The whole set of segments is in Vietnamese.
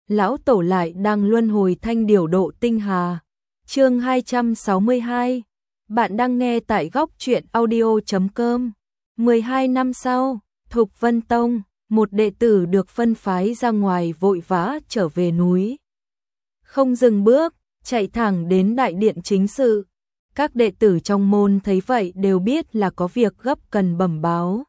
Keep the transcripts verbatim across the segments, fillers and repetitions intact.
lão tổ lại đang luân hồi thanh điều độ tinh hà. Chương hai trăm sáu mươi hai. Bạn đang nghe tại góc truyện audio chấm com. mười hai năm sau, Thục Vân Tông, một đệ tử được phân phái ra ngoài vội vã trở về núi. Không dừng bước, chạy thẳng đến đại điện chính sự. Các đệ tử trong môn thấy vậy đều biết là có việc gấp cần bẩm báo,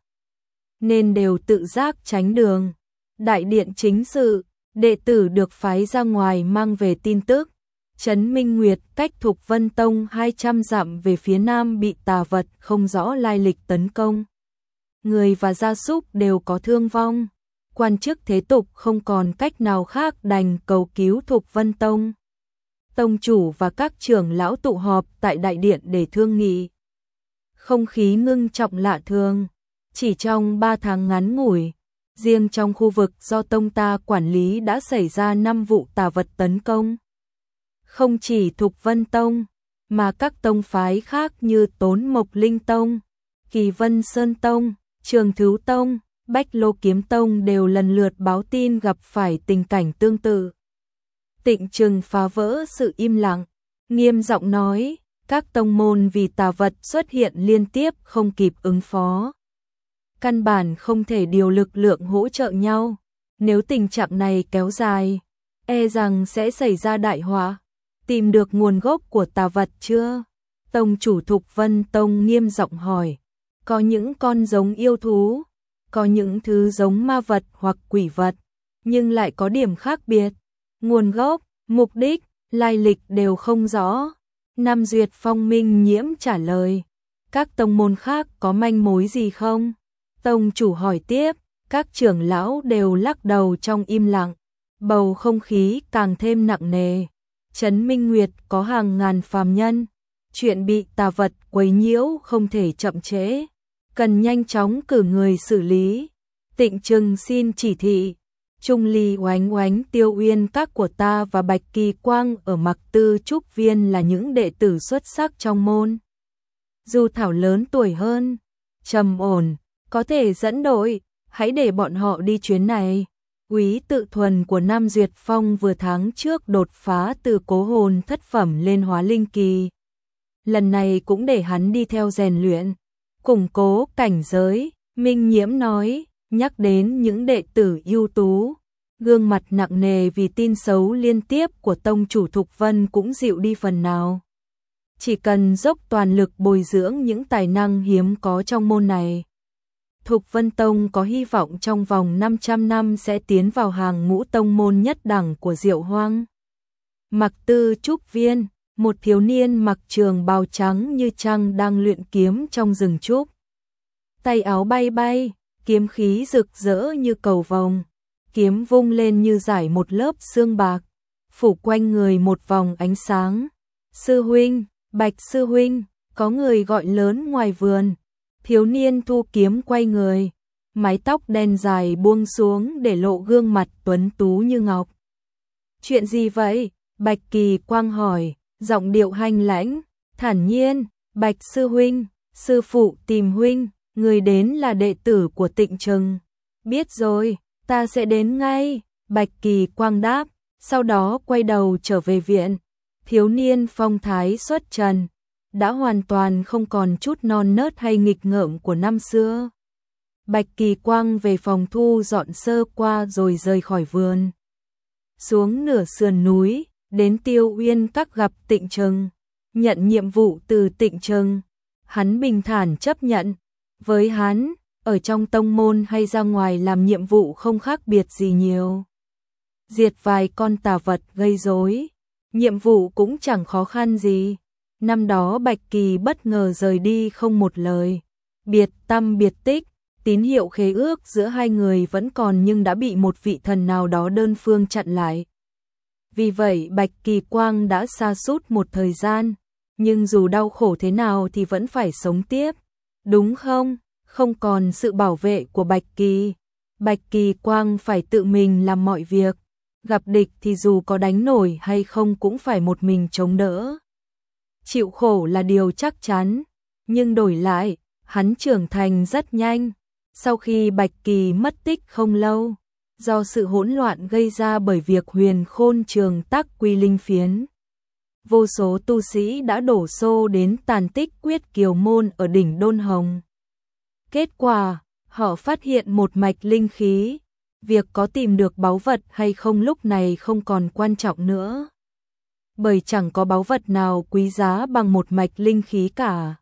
nên đều tự giác tránh đường. Đại điện chính sự, đệ tử được phái ra ngoài mang về tin tức. Trấn Minh Nguyệt cách Thục Vân Tông hai trăm dặm về phía nam bị tà vật không rõ lai lịch tấn công. Người và gia súc đều có thương vong. Quan chức thế tục không còn cách nào khác đành cầu cứu Thục Vân Tông. Tông chủ và các trưởng lão tụ họp tại đại điện để thương nghị. Không khí ngưng trọng lạ thường. Chỉ trong ba tháng ngắn ngủi, riêng trong khu vực do tông ta quản lý đã xảy ra năm vụ tà vật tấn công. Không chỉ Thục Vân Tông, mà các tông phái khác như Tốn Mộc Linh Tông, Kỳ Vân Sơn Tông, Trường Thứu Tông, Bách Lô Kiếm Tông đều lần lượt báo tin gặp phải tình cảnh tương tự. Tịnh Trừng phá vỡ sự im lặng, nghiêm giọng nói, các tông môn vì tà vật xuất hiện liên tiếp không kịp ứng phó. Căn bản không thể điều lực lượng hỗ trợ nhau, nếu tình trạng này kéo dài, e rằng sẽ xảy ra đại họa. Tìm được nguồn gốc của tà vật chưa? Tông chủ Thục Vân Tông nghiêm giọng hỏi. Có những con giống yêu thú, có những thứ giống ma vật hoặc quỷ vật, nhưng lại có điểm khác biệt. Nguồn gốc, mục đích, lai lịch đều không rõ. Nam Duyệt Phong Minh Nhiễm trả lời. Các tông môn khác có manh mối gì không? Tông chủ hỏi tiếp, các trưởng lão đều lắc đầu trong im lặng. Bầu không khí càng thêm nặng nề. Trấn Minh Nguyệt có hàng ngàn phàm nhân, chuyện bị tà vật quấy nhiễu không thể chậm trễ, cần nhanh chóng cử người xử lý. Tịnh Trừng xin chỉ thị, Trung Ly Oánh Oánh Tiêu Uyên các của ta và Bạch Kỳ Quang ở Mặc Tư Trúc Viên là những đệ tử xuất sắc trong môn. Dù Thảo lớn tuổi hơn, trầm ổn, có thể dẫn đội, hãy để bọn họ đi chuyến này. Úy Tự Thuần của Nam Duyệt Phong vừa tháng trước đột phá từ cố hồn thất phẩm lên hóa linh kỳ. Lần này cũng để hắn đi theo rèn luyện, củng cố cảnh giới. Minh Nhiễm nói, nhắc đến những đệ tử ưu tú, gương mặt nặng nề vì tin xấu liên tiếp của tông chủ Thục Vân cũng dịu đi phần nào. Chỉ cần dốc toàn lực bồi dưỡng những tài năng hiếm có trong môn này, Thục Vân Tông có hy vọng trong vòng năm trăm năm sẽ tiến vào hàng ngũ tông môn nhất đẳng của Diệu Hoang. Mặc Tư Trúc Viên, một thiếu niên mặc trường bào trắng như trăng đang luyện kiếm trong rừng trúc. Tay áo bay bay, kiếm khí rực rỡ như cầu vồng, kiếm vung lên như rải một lớp sương bạc, phủ quanh người một vòng ánh sáng. Sư huynh, Bạch sư huynh, có người gọi lớn ngoài vườn. Thiếu niên thu kiếm quay người, mái tóc đen dài buông xuống để lộ gương mặt tuấn tú như ngọc. Chuyện gì vậy? Bạch Kỳ Quang hỏi, giọng điệu hanh lãnh, thản nhiên. Bạch sư huynh, sư phụ tìm huynh, người đến là đệ tử của Tịnh Trừng. Biết rồi, ta sẽ đến ngay. Bạch Kỳ Quang đáp, sau đó quay đầu trở về viện. Thiếu niên phong thái xuất trần, đã hoàn toàn không còn chút non nớt hay nghịch ngợm của năm xưa. Bạch Kỳ Quang về phòng thu dọn sơ qua rồi rời khỏi vườn. Xuống nửa sườn núi, đến Tiêu Uyên các gặp Tịnh Trừng, nhận nhiệm vụ từ Tịnh Trừng. Hắn bình thản chấp nhận, với hắn, ở trong tông môn hay ra ngoài làm nhiệm vụ không khác biệt gì nhiều. Diệt vài con tà vật gây rối, nhiệm vụ cũng chẳng khó khăn gì. Năm đó Bạch Kỳ bất ngờ rời đi không một lời, biệt tâm biệt tích, tín hiệu khế ước giữa hai người vẫn còn nhưng đã bị một vị thần nào đó đơn phương chặn lại. Vì vậy Bạch Kỳ Quang đã sa sút một thời gian, nhưng dù đau khổ thế nào thì vẫn phải sống tiếp, đúng không? Không còn sự bảo vệ của Bạch Kỳ, Bạch Kỳ Quang phải tự mình làm mọi việc, gặp địch thì dù có đánh nổi hay không cũng phải một mình chống đỡ. Chịu khổ là điều chắc chắn, nhưng đổi lại, hắn trưởng thành rất nhanh. Sau khi Bạch Kỳ mất tích không lâu, do sự hỗn loạn gây ra bởi việc Huyền Khôn Trường tác quy linh phiến. Vô số tu sĩ đã đổ xô đến tàn tích Quyết Kiều Môn ở đỉnh Đôn Hồng. Kết quả, họ phát hiện một mạch linh khí. Việc có tìm được báu vật hay không lúc này không còn quan trọng nữa. Bởi chẳng có báu vật nào quý giá bằng một mạch linh khí cả.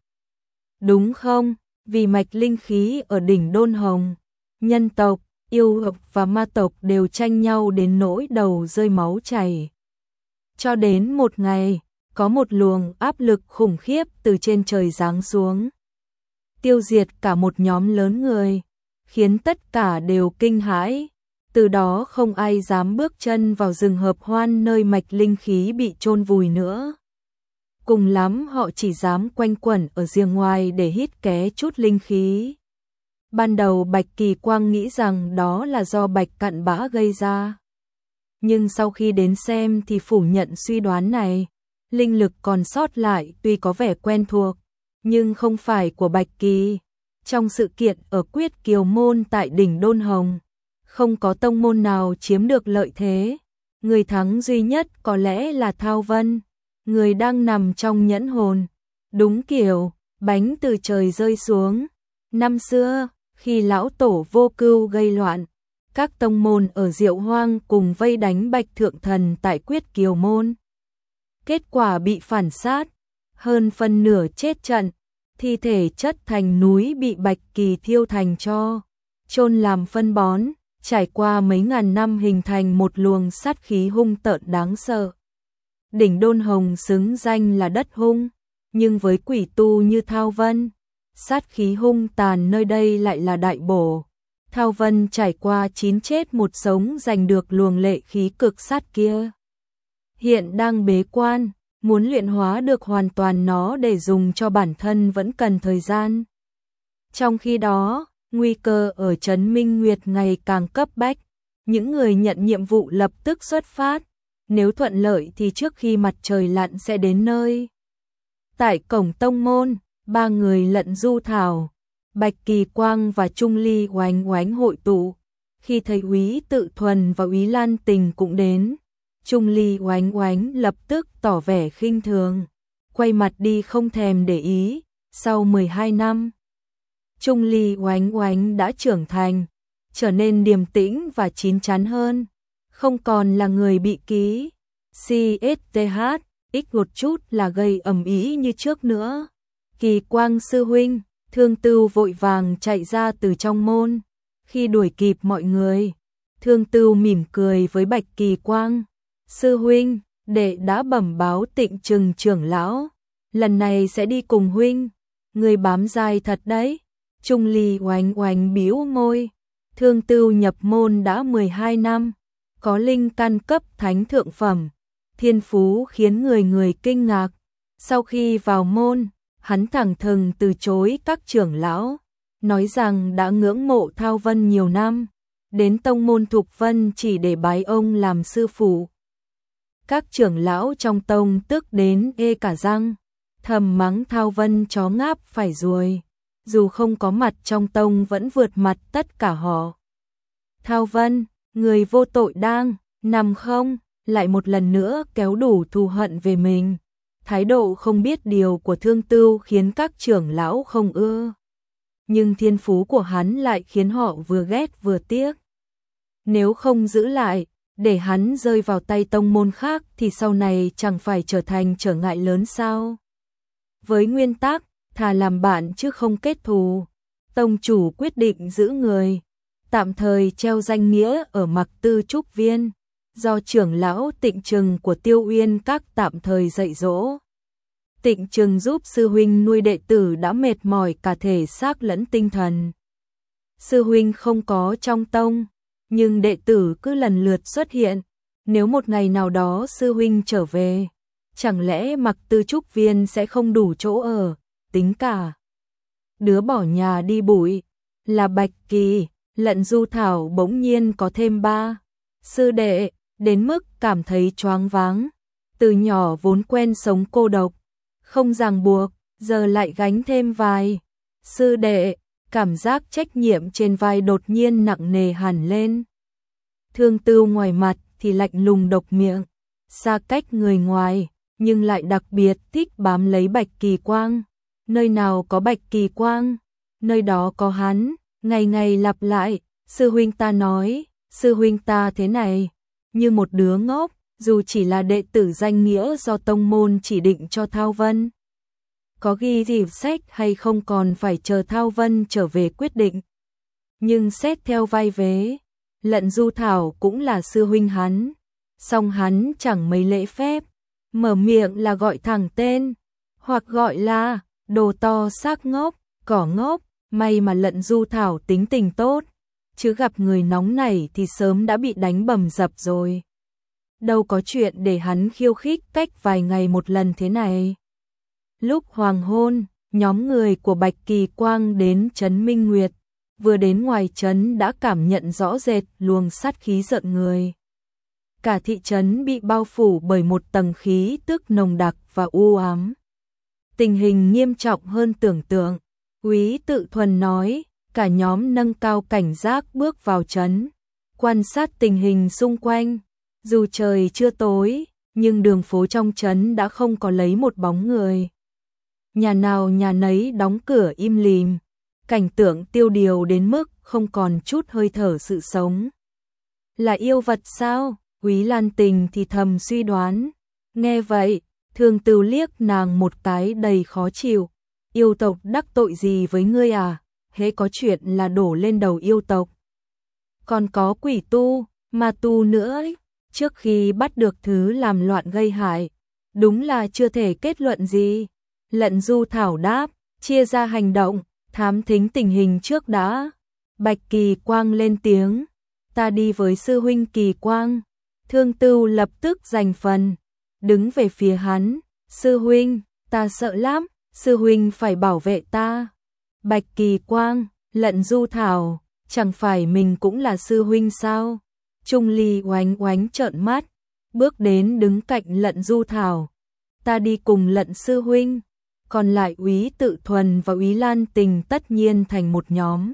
Đúng không? Vì mạch linh khí ở đỉnh Đôn Hồng, nhân tộc, yêu tộc và ma tộc đều tranh nhau đến nỗi đầu rơi máu chảy. Cho đến một ngày, có một luồng áp lực khủng khiếp từ trên trời giáng xuống, tiêu diệt cả một nhóm lớn người, khiến tất cả đều kinh hãi. Từ đó không ai dám bước chân vào rừng hợp hoan nơi mạch linh khí bị chôn vùi nữa. Cùng lắm họ chỉ dám quanh quẩn ở riêng ngoài để hít ké chút linh khí. Ban đầu Bạch Kỳ Quang nghĩ rằng đó là do Bạch Cặn Bã gây ra. Nhưng sau khi đến xem thì phủ nhận suy đoán này. Linh lực còn sót lại tuy có vẻ quen thuộc, nhưng không phải của Bạch Kỳ. Trong sự kiện ở Quyết Kiều Môn tại đỉnh Đôn Hồng, không có tông môn nào chiếm được lợi thế. Người thắng duy nhất có lẽ là Thao Vân, người đang nằm trong nhẫn hồn. Đúng kiểu, bánh từ trời rơi xuống. Năm xưa, khi lão tổ Vô Cưu gây loạn, các tông môn ở Diệu Hoang cùng vây đánh Bạch Thượng Thần tại Quyết Kiều Môn. Kết quả bị phản sát, hơn phân nửa chết trận, thi thể chất thành núi bị Bạch Kỳ thiêu thành tro, chôn làm phân bón, trải qua mấy ngàn năm hình thành một luồng sát khí hung tợn đáng sợ. Đỉnh Đôn Hồng xứng danh là đất hung, nhưng với quỷ tu như Thao Vân, sát khí hung tàn nơi đây lại là đại bổ. Thao Vân trải qua chín chết một sống giành được luồng lệ khí cực sát kia. Hiện đang bế quan, muốn luyện hóa được hoàn toàn nó để dùng cho bản thân vẫn cần thời gian. Trong khi đó, nguy cơ ở Trấn Minh Nguyệt ngày càng cấp bách, những người nhận nhiệm vụ lập tức xuất phát, nếu thuận lợi thì trước khi mặt trời lặn sẽ đến nơi. Tại cổng tông môn, ba người Lận Du Thảo, Bạch Kỳ Quang và Trung Ly Oánh Oánh hội tụ. Khi thấy Úy Tự Thuần và Úy Lan Tình cũng đến, Trung Ly Oánh Oánh lập tức tỏ vẻ khinh thường, quay mặt đi không thèm để ý. Sau mười hai năm, Trung Ly Oánh Oánh đã trưởng thành, trở nên điềm tĩnh và chín chắn hơn, không còn là người bị ký CSTH x một chút là gây ầm ĩ như trước nữa. Kỳ Quang sư huynh, Thương Tưu vội vàng chạy ra từ trong môn. Khi đuổi kịp mọi người, Thương Tưu mỉm cười với Bạch Kỳ Quang. Sư huynh, đệ đã bẩm báo Tịnh Trừng trưởng lão, lần này sẽ đi cùng huynh. Người bám dai thật đấy. Trung Ly Oánh Oánh bĩu môi. Thương Tưu nhập môn đã mười hai năm, có linh căn cấp thánh thượng phẩm, thiên phú khiến người người kinh ngạc. Sau khi vào môn, hắn thẳng thừng từ chối các trưởng lão, nói rằng đã ngưỡng mộ Thao Vân nhiều năm, đến tông môn Thục Vân chỉ để bái ông làm sư phụ. Các trưởng lão trong tông tức đến ê cả răng, thầm mắng Thao Vân chó ngáp phải ruồi, dù không có mặt trong tông vẫn vượt mặt tất cả họ. Thao Vân, người vô tội đang nằm không, lại một lần nữa kéo đủ thù hận về mình. Thái độ không biết điều của Thương Tưu khiến các trưởng lão không ưa, nhưng thiên phú của hắn lại khiến họ vừa ghét vừa tiếc. Nếu không giữ lại, để hắn rơi vào tay tông môn khác thì sau này chẳng phải trở thành trở ngại lớn sao? Với nguyên tắc, thà làm bạn chứ không kết thù, tông chủ quyết định giữ người, tạm thời treo danh nghĩa ở Mặc Tư Trúc Viên, do trưởng lão Tịnh Trừng của Tiêu Uyên Các tạm thời dạy dỗ. Tịnh Trừng giúp sư huynh nuôi đệ tử đã mệt mỏi cả thể xác lẫn tinh thần. Sư huynh không có trong tông, nhưng đệ tử cứ lần lượt xuất hiện. Nếu một ngày nào đó sư huynh trở về, chẳng lẽ Mặc Tư Trúc Viên sẽ không đủ chỗ ở, tính cả đứa bỏ nhà đi bụi là Bạch Kỳ. Lận Du Thảo bỗng nhiên có thêm ba sư đệ, đến mức cảm thấy choáng váng. Từ nhỏ vốn quen sống cô độc, không ràng buộc, giờ lại gánh thêm vài sư đệ, cảm giác trách nhiệm trên vai đột nhiên nặng nề hẳn lên. Thương Tưu ngoài mặt thì lạnh lùng độc miệng, xa cách người ngoài, nhưng lại đặc biệt thích bám lấy Bạch Kỳ Quang. Nơi nào có Bạch Kỳ Quang, nơi đó có hắn, ngày ngày lặp lại, sư huynh ta nói, sư huynh ta thế này, như một đứa ngốc, dù chỉ là đệ tử danh nghĩa do tông môn chỉ định cho Thao Vân. Có ghi gì sách hay không còn phải chờ Thao Vân trở về quyết định. Nhưng xét theo vai vế, Lận Du Thảo cũng là sư huynh hắn, song hắn chẳng mấy lễ phép, mở miệng là gọi thẳng tên, hoặc gọi là đồ to xác ngốc, cỏ ngốc, may mà Lận Du Thảo tính tình tốt, chứ gặp người nóng nảy thì sớm đã bị đánh bầm dập rồi. Đâu có chuyện để hắn khiêu khích cách vài ngày một lần thế này. Lúc hoàng hôn, nhóm người của Bạch Kỳ Quang đến trấn Minh Nguyệt, vừa đến ngoài trấn đã cảm nhận rõ rệt luồng sát khí giận người. Cả thị trấn bị bao phủ bởi một tầng khí tức nồng đặc và u ám. Tình hình nghiêm trọng hơn tưởng tượng. Úy Tự Thuần nói, cả nhóm nâng cao cảnh giác bước vào trấn, quan sát tình hình xung quanh. Dù trời chưa tối, nhưng đường phố trong trấn đã không có lấy một bóng người. Nhà nào nhà nấy đóng cửa im lìm, cảnh tượng tiêu điều đến mức không còn chút hơi thở sự sống. Là yêu vật sao? Úy Lan Tình thì thầm suy đoán. Nghe vậy, Thương Tưu liếc nàng một cái đầy khó chịu. Yêu tộc đắc tội gì với ngươi à? Hễ có chuyện là đổ lên đầu yêu tộc. Còn có quỷ tu, ma tu nữa ấy. Trước khi bắt được thứ làm loạn gây hại, đúng là chưa thể kết luận gì. Lận Du Thảo đáp, chia ra hành động, thám thính tình hình trước đã. Bạch Kỳ Quang lên tiếng, ta đi với sư huynh Kỳ Quang. Thương Tưu lập tức giành phần, đứng về phía hắn, sư huynh, ta sợ lắm, sư huynh phải bảo vệ ta. Bạch Kỳ Quang, Lận Du Thảo, chẳng phải mình cũng là sư huynh sao? Trung Ly oánh oánh trợn mắt, bước đến đứng cạnh Lận Du Thảo. Ta đi cùng Lận sư huynh, còn lại Úy Tự Thuần và Úy Lan Tình tất nhiên thành một nhóm.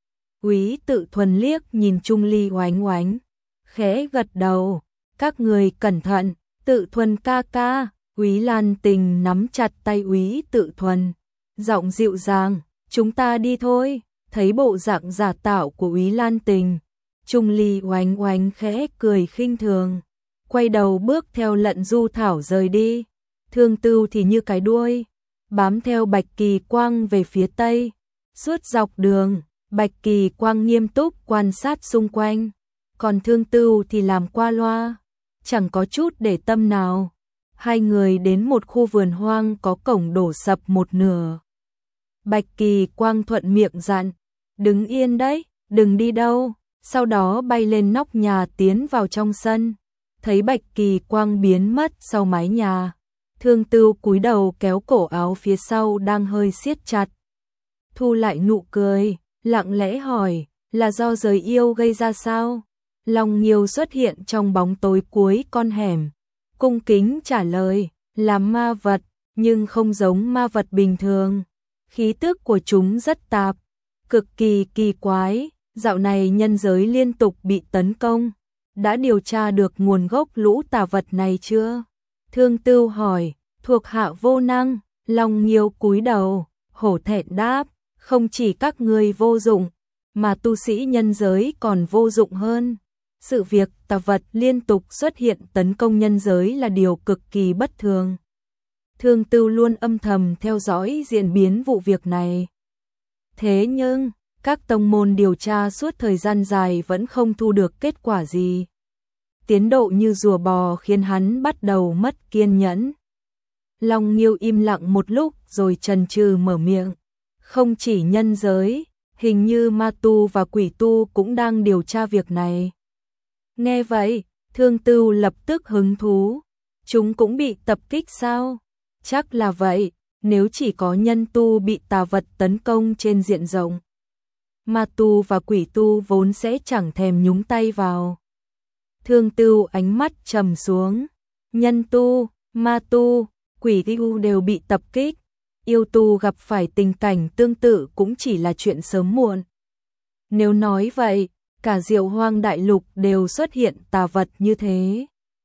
Úy Tự Thuần liếc nhìn Trung Ly oánh oánh, khẽ gật đầu, các người cẩn thận, Tự Thuần ca ca. Úy Lan Tình nắm chặt tay Úy Tự Thuần, giọng dịu dàng, chúng ta đi thôi. Thấy bộ dạng giả tạo của Úy Lan Tình, Trung Ly oánh oánh khẽ cười khinh thường, quay đầu bước theo Lận Du Thảo rời đi. Thương Tưu thì như cái đuôi, bám theo Bạch Kỳ Quang về phía tây. Suốt dọc đường, Bạch Kỳ Quang nghiêm túc quan sát xung quanh, còn Thương Tưu thì làm qua loa, chẳng có chút để tâm nào. Hai người đến một khu vườn hoang có cổng đổ sập một nửa. Bạch Kỳ Quang thuận miệng dặn, đứng yên đấy, đừng đi đâu. Sau đó bay lên nóc nhà tiến vào trong sân, thấy Bạch Kỳ Quang biến mất sau mái nhà. Thương Tưu cúi đầu kéo cổ áo phía sau đang hơi siết chặt. Thu lại nụ cười, lặng lẽ hỏi, là do giới yêu gây ra sao? Long Nghiêu xuất hiện trong bóng tối cuối con hẻm, cung kính trả lời, là ma vật, nhưng không giống ma vật bình thường. Khí tức của chúng rất tạp, cực kỳ kỳ quái. Dạo này nhân giới liên tục bị tấn công, đã điều tra được nguồn gốc lũ tà vật này chưa? Thương Tưu hỏi, thuộc hạ vô năng. Long Nghiêu cúi đầu, hổ thẹn đáp, không chỉ các ngươi vô dụng, mà tu sĩ nhân giới còn vô dụng hơn. Sự việc tà vật liên tục xuất hiện tấn công nhân giới là điều cực kỳ bất thường. Thương Tưu luôn âm thầm theo dõi diễn biến vụ việc này. Thế nhưng các tông môn điều tra suốt thời gian dài vẫn không thu được kết quả gì. Tiến độ như rùa bò khiến hắn bắt đầu mất kiên nhẫn. Long Nghiêu im lặng một lúc rồi chần chừ mở miệng. Không chỉ nhân giới, hình như ma tu và quỷ tu cũng đang điều tra việc này. Nghe vậy, Thương Tưu lập tức hứng thú. Chúng cũng bị tập kích sao? Chắc là vậy, nếu chỉ có nhân tu bị tà vật tấn công trên diện rộng, ma tu và quỷ tu vốn sẽ chẳng thèm nhúng tay vào. Thương Tưu ánh mắt trầm xuống, nhân tu, ma tu, quỷ tu đều bị tập kích, yêu tu gặp phải tình cảnh tương tự cũng chỉ là chuyện sớm muộn. Nếu nói vậy, cả Diệu Hoang đại lục đều xuất hiện tà vật như thế.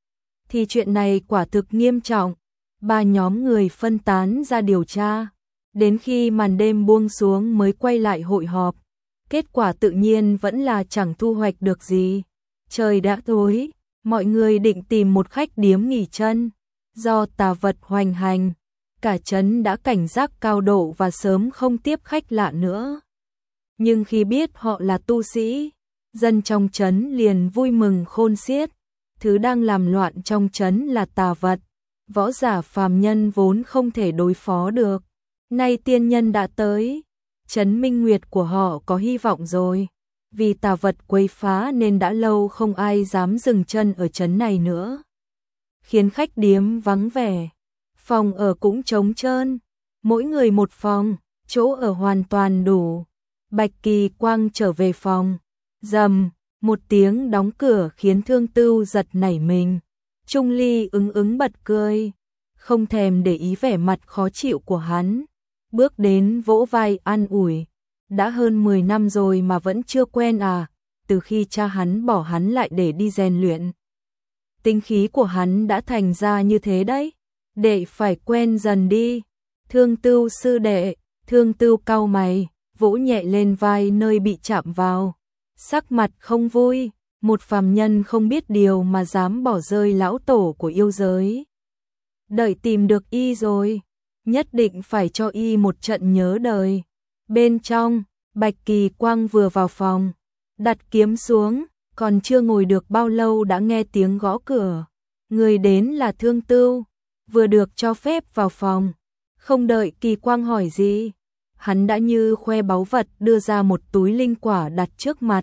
Thì chuyện này quả thực nghiêm trọng. Ba nhóm người phân tán ra điều tra, đến khi màn đêm buông xuống mới quay lại hội họp. Kết quả tự nhiên vẫn là chẳng thu hoạch được gì. Trời đã tối, mọi người định tìm một khách điếm nghỉ chân. Do tà vật hoành hành, cả trấn đã cảnh giác cao độ và sớm không tiếp khách lạ nữa. Nhưng khi biết họ là tu sĩ, dân trong trấn liền vui mừng khôn xiết. Thứ đang làm loạn trong trấn là tà vật, võ giả phàm nhân vốn không thể đối phó được. Nay tiên nhân đã tới, trấn Minh Nguyệt của họ có hy vọng rồi. Vì tà vật quấy phá nên đã lâu không ai dám dừng chân ở trấn này nữa, khiến khách điếm vắng vẻ, phòng ở cũng trống trơn, mỗi người một phòng, chỗ ở hoàn toàn đủ. Bạch Kỳ Quang trở về phòng, rầm, một tiếng đóng cửa khiến Thương Tưu giật nảy mình. Trung Ly ứng ứng bật cười, không thèm để ý vẻ mặt khó chịu của hắn, bước đến vỗ vai an ủi. Đã hơn mười năm rồi mà vẫn chưa quen à? Từ khi cha hắn bỏ hắn lại để đi rèn luyện, tinh khí của hắn đã thành ra như thế đấy. Đệ phải quen dần đi. Thương Tưu sư đệ. Thương Tưu cau mày, vỗ nhẹ lên vai nơi bị chạm vào, sắc mặt không vui. Một phàm nhân không biết điều mà dám bỏ rơi lão tổ của yêu giới. Đợi tìm được y rồi, nhất định phải cho y một trận nhớ đời. Bên trong, Bạch Kỳ Quang vừa vào phòng, đặt kiếm xuống, còn chưa ngồi được bao lâu đã nghe tiếng gõ cửa. Người đến là Thương Tưu, vừa được cho phép vào phòng. Không đợi Kỳ Quang hỏi gì, hắn đã như khoe báu vật đưa ra một túi linh quả đặt trước mặt.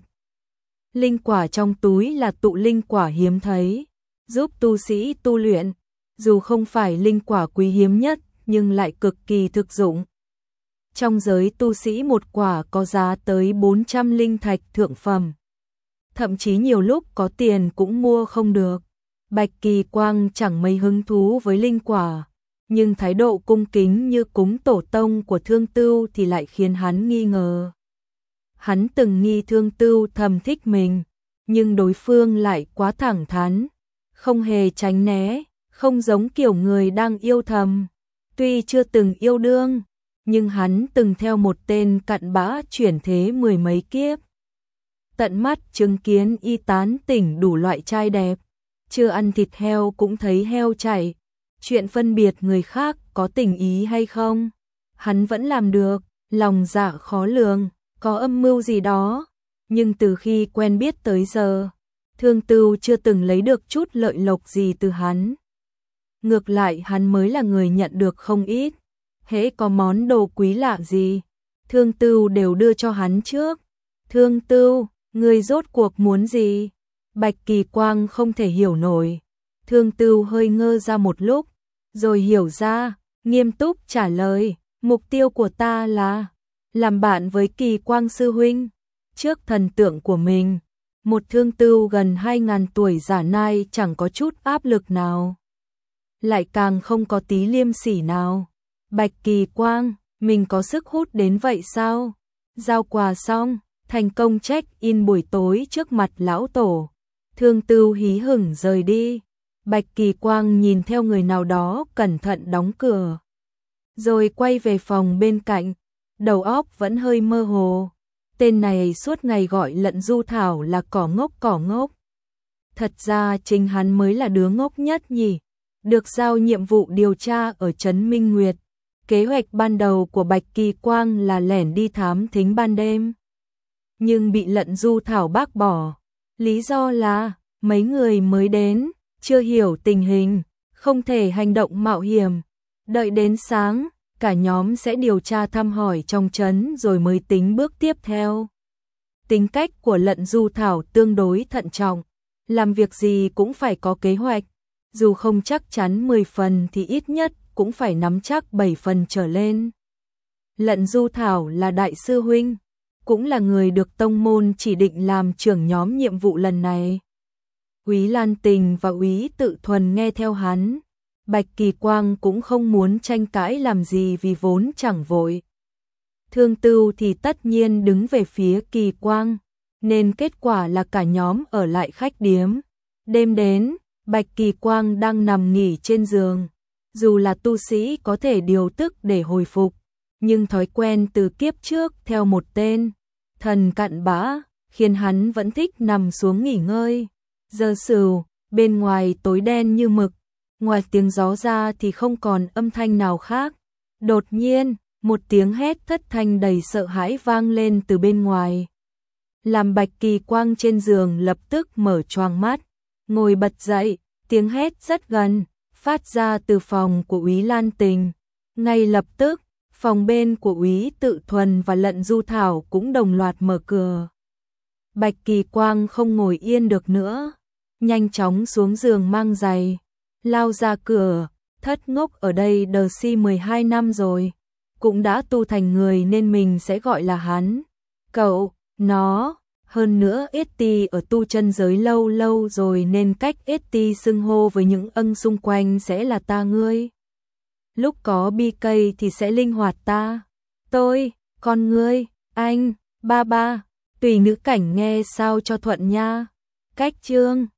Linh quả trong túi là tụ linh quả hiếm thấy, giúp tu sĩ tu luyện. Dù không phải linh quả quý hiếm nhất, nhưng lại cực kỳ thực dụng. Trong giới tu sĩ một quả có giá tới bốn trăm linh thạch thượng phẩm. Thậm chí nhiều lúc có tiền cũng mua không được. Bạch Kỳ Quang chẳng mấy hứng thú với linh quả, nhưng thái độ cung kính như cúng tổ tông của Thương Tưu thì lại khiến hắn nghi ngờ. Hắn từng nghi Thương Tưu thầm thích mình, nhưng đối phương lại quá thẳng thắn, không hề tránh né, không giống kiểu người đang yêu thầm. Tuy chưa từng yêu đương, nhưng hắn từng theo một tên cặn bã chuyển thế mười mấy kiếp. Tận mắt chứng kiến y tán tỉnh đủ loại trai đẹp, chưa ăn thịt heo cũng thấy heo chảy. Chuyện phân biệt người khác có tình ý hay không, hắn vẫn làm được. Lòng dạ khó lường, có âm mưu gì đó. Nhưng từ khi quen biết tới giờ, Thương Tưu chưa từng lấy được chút lợi lộc gì từ hắn. Ngược lại hắn mới là người nhận được không ít. Hễ có món đồ quý lạ gì, Thương Tưu đều đưa cho hắn trước. Thương Tưu, người rốt cuộc muốn gì? Bạch Kỳ Quang không thể hiểu nổi. Thương Tưu hơi ngơ ra một lúc, rồi hiểu ra, nghiêm túc trả lời. Mục tiêu của ta là làm bạn với Kỳ Quang sư huynh. Trước thần tượng của mình, một Thương Tưu gần hai ngàn tuổi giả nai chẳng có chút áp lực nào, lại càng không có tí liêm sỉ nào. Bạch Kỳ Quang, mình có sức hút đến vậy sao? Giao quà xong, thành công check-in buổi tối trước mặt lão tổ. Thương Tưu hí hửng rời đi. Bạch Kỳ Quang nhìn theo người nào đó cẩn thận đóng cửa, rồi quay về phòng bên cạnh, đầu óc vẫn hơi mơ hồ. Tên này suốt ngày gọi Lận Du Thảo là cỏ ngốc cỏ ngốc. Thật ra chính hắn mới là đứa ngốc nhất nhỉ. Được giao nhiệm vụ điều tra ở trấn Minh Nguyệt, kế hoạch ban đầu của Bạch Kỳ Quang là lẻn đi thám thính ban đêm, nhưng bị Lận Du Thảo bác bỏ. Lý do là mấy người mới đến, chưa hiểu tình hình, không thể hành động mạo hiểm. Đợi đến sáng, cả nhóm sẽ điều tra thăm hỏi trong trấn rồi mới tính bước tiếp theo. Tính cách của Lận Du Thảo tương đối thận trọng, làm việc gì cũng phải có kế hoạch, dù không chắc chắn mười phần thì ít nhất cũng phải nắm chắc bảy phần trở lên. Lận Du Thảo là đại sư huynh, cũng là người được tông môn chỉ định làm trưởng nhóm nhiệm vụ lần này. Úy Lan Tình và Úy Tự Thuần nghe theo hắn. Bạch Kỳ Quang cũng không muốn tranh cãi làm gì vì vốn chẳng vội. Thương Tưu thì tất nhiên đứng về phía Kỳ Quang. nên kết quả là cả nhóm ở lại khách điếm. Đêm đến, Bạch Kỳ Quang đang nằm nghỉ trên giường. Dù là tu sĩ có thể điều tức để hồi phục, nhưng thói quen từ kiếp trước theo một tên thần cặn bã, khiến hắn vẫn thích nằm xuống nghỉ ngơi. Giờ sửu, bên ngoài tối đen như mực, ngoài tiếng gió ra thì không còn âm thanh nào khác. Đột nhiên, một tiếng hét thất thanh đầy sợ hãi vang lên từ bên ngoài, làm Bạch Kỳ Quang trên giường lập tức mở choàng mắt, ngồi bật dậy. Tiếng hét rất gần, phát ra từ phòng của Úy Lan Tình. Ngay lập tức, phòng bên của Úy Tự Thuần và Lận Du Thảo cũng đồng loạt mở cửa. Bạch Kỳ Quang không ngồi yên được nữa, nhanh chóng xuống giường mang giày, lao ra cửa. Thất ngốc ở đây đờ si mười hai năm rồi, cũng đã tu thành người nên mình sẽ gọi là hắn, cậu, nó. Hơn nữa ét tê ở tu chân giới lâu lâu rồi nên cách ét tê xưng hô với những ân xung quanh sẽ là ta ngươi. Lúc có bê ca thì sẽ linh hoạt ta, tôi, con ngươi, anh, ba ba, tùy nữ cảnh nghe sao cho thuận nha. Cách chương